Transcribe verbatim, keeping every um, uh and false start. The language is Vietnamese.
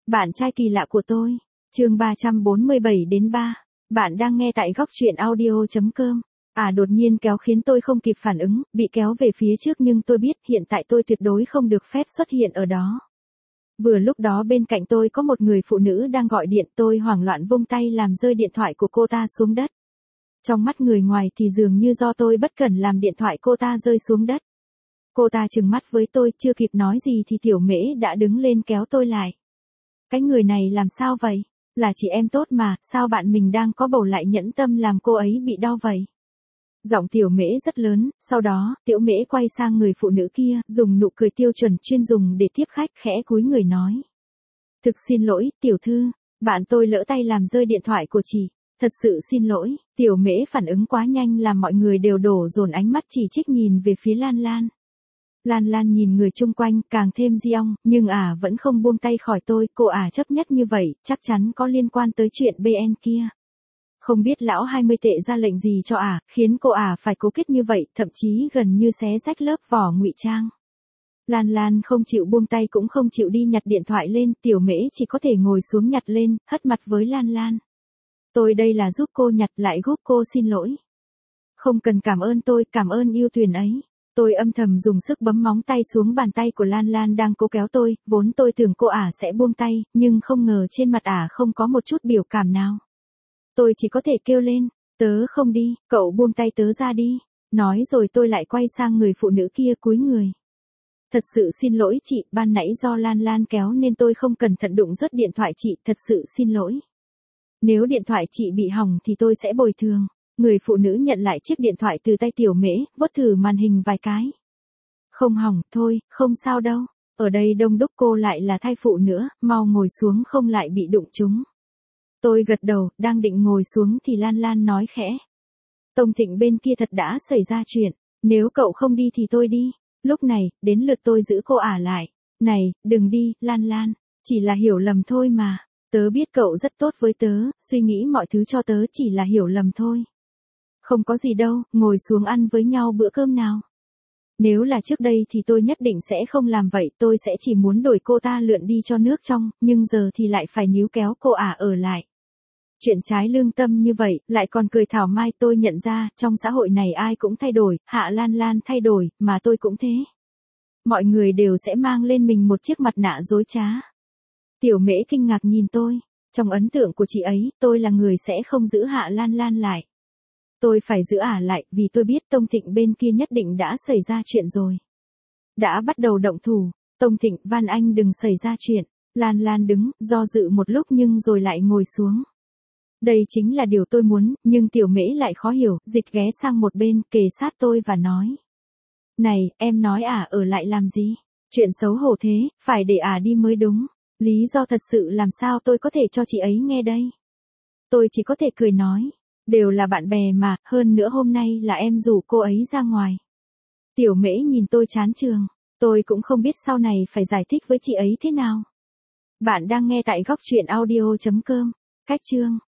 Bạn trai kỳ lạ của tôi. Chương ba trăm bốn mươi bảy đến ba. Bạn đang nghe tại góc truyện audio chấm com. À đột nhiên kéo khiến tôi không kịp phản ứng, bị kéo về phía trước nhưng tôi biết hiện tại tôi tuyệt đối không được phép xuất hiện ở đó. Vừa lúc đó bên cạnh tôi có một người phụ nữ đang gọi điện, tôi hoảng loạn vung tay làm rơi điện thoại của cô ta xuống đất. Trong mắt người ngoài thì dường như do tôi bất cẩn làm điện thoại cô ta rơi xuống đất. Cô ta trừng mắt với tôi, chưa kịp nói gì thì Tiểu Mễ đã đứng lên kéo tôi lại. Cái người này làm sao vậy? Là chị em tốt mà, sao bạn mình đang có bầu lại nhẫn tâm làm cô ấy bị đau vậy? Giọng Tiểu Mễ rất lớn, sau đó, Tiểu Mễ quay sang người phụ nữ kia, dùng nụ cười tiêu chuẩn chuyên dùng để tiếp khách, khẽ cúi người nói. Thực xin lỗi, tiểu thư, bạn tôi lỡ tay làm rơi điện thoại của chị. Thật sự xin lỗi. Tiểu Mễ phản ứng quá nhanh làm mọi người đều đổ dồn ánh mắt chỉ trích nhìn về phía Lan Lan. Lan Lan nhìn người chung quanh càng thêm giong, nhưng ả à vẫn không buông tay khỏi tôi, cô ả à chấp nhất như vậy, chắc chắn có liên quan tới chuyện bê en kia. Không biết lão hai mươi tệ ra lệnh gì cho ả, à, khiến cô ả à phải cố kết như vậy, thậm chí gần như xé rách lớp vỏ ngụy trang. Lan Lan không chịu buông tay cũng không chịu đi nhặt điện thoại lên, Tiểu Mễ chỉ có thể ngồi xuống nhặt lên, hất mặt với Lan Lan. Tôi đây là giúp cô nhặt lại giúp cô xin lỗi. Không cần cảm ơn tôi, cảm ơn yêu thuyền ấy. Tôi âm thầm dùng sức bấm móng tay xuống bàn tay của Lan Lan đang cố kéo tôi, vốn tôi tưởng cô ả sẽ buông tay, nhưng không ngờ trên mặt ả không có một chút biểu cảm nào. Tôi chỉ có thể kêu lên, tớ không đi, cậu buông tay tớ ra đi. Nói rồi tôi lại quay sang người phụ nữ kia cúi người. Thật sự xin lỗi chị, ban nãy do Lan Lan kéo nên tôi không cẩn thận đụng rớt điện thoại chị, thật sự xin lỗi. Nếu điện thoại chị bị hỏng thì tôi sẽ bồi thường. Người phụ nữ nhận lại chiếc điện thoại từ tay Tiểu Mễ, vuốt thử màn hình vài cái. Không hỏng, thôi, không sao đâu. Ở đây đông đúc cô lại là thai phụ nữa, mau ngồi xuống không lại bị đụng chúng. Tôi gật đầu, đang định ngồi xuống thì Lan Lan nói khẽ. Tông Thịnh bên kia thật đã xảy ra chuyện, nếu cậu không đi thì tôi đi. Lúc này, đến lượt tôi giữ cô ả lại. Này, đừng đi, Lan Lan, chỉ là hiểu lầm thôi mà. Tớ biết cậu rất tốt với tớ, suy nghĩ mọi thứ cho tớ chỉ là hiểu lầm thôi. Không có gì đâu, ngồi xuống ăn với nhau bữa cơm nào. Nếu là trước đây thì tôi nhất định sẽ không làm vậy, tôi sẽ chỉ muốn đổi cô ta lượn đi cho nước trong, nhưng giờ thì lại phải níu kéo cô ả ở lại. Chuyện trái lương tâm như vậy, lại còn cười thảo mai. Tôi nhận ra, trong xã hội này ai cũng thay đổi, Hạ Lan Lan thay đổi, mà tôi cũng thế. Mọi người đều sẽ mang lên mình một chiếc mặt nạ dối trá. Tiểu Mễ kinh ngạc nhìn tôi, trong ấn tượng của chị ấy, tôi là người sẽ không giữ Hạ Lan Lan lại. Tôi phải giữ ả lại, vì tôi biết Tông Thịnh bên kia nhất định đã xảy ra chuyện rồi. Đã bắt đầu động thủ, Tông Thịnh van anh đừng xảy ra chuyện. Lan Lan đứng, do dự một lúc nhưng rồi lại ngồi xuống. Đây chính là điều tôi muốn, nhưng Tiểu Mễ lại khó hiểu, dịch ghé sang một bên, kề sát tôi và nói. Này, em nói ả ở lại làm gì? Chuyện xấu hổ thế, phải để ả đi mới đúng. Lý do thật sự làm sao tôi có thể cho chị ấy nghe đây? Tôi chỉ có thể cười nói. Đều là bạn bè mà, hơn nữa hôm nay là em rủ cô ấy ra ngoài. Tiểu Mễ nhìn tôi chán chường, tôi cũng không biết sau này phải giải thích với chị ấy thế nào. Bạn đang nghe tại góc truyện audio chấm com, cách chương